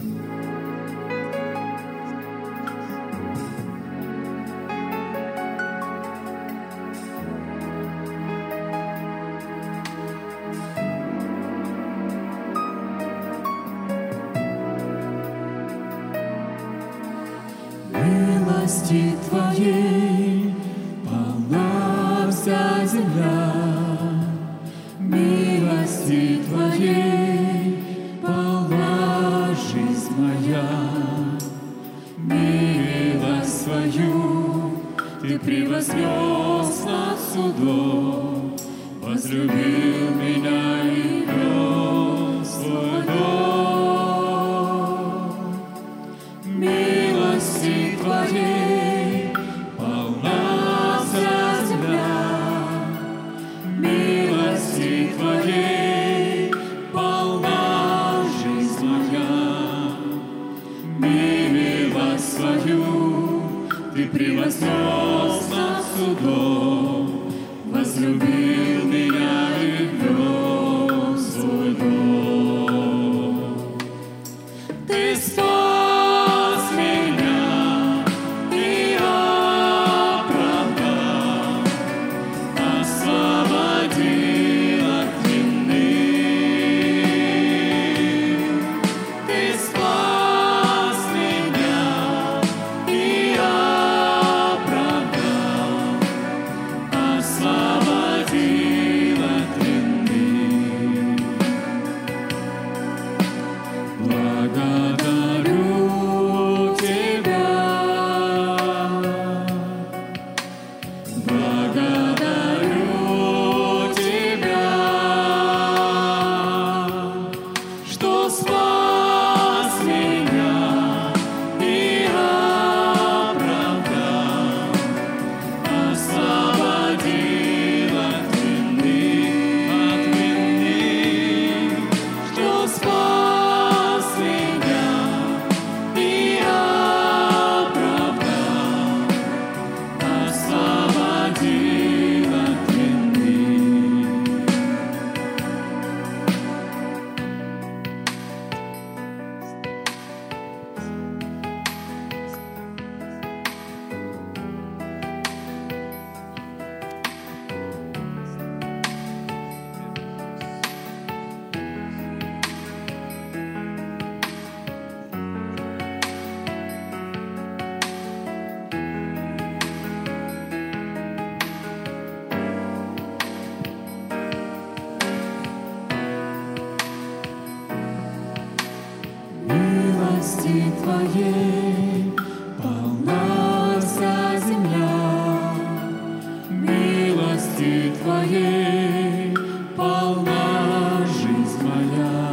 Милости Твоей полна вся земля, милости Твоей полна жизнь моя. Милость Твою Ты превознес над судом, возлюбил меня и вел в свой дом. Милости Твоей полна вся земля, милости Твоей полна жизнь моя. Милость Твою Ты превознес над судом, возлюбил меня и вел в свой дом. Ты спас меня и оправдал, освободил от вины. Ты спас меня и оправдал, освободил от вины. Благодарю Тебя, благодарю Тебя, что спас меня и оправдал, освободил от вины, что спас меня и оправдал, освободил от вины. Милости Твоей полна вся земля, милости Твоей полна жизнь моя.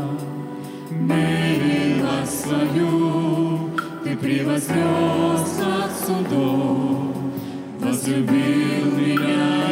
Милость Твою Ты превознес над судом, возлюбил меня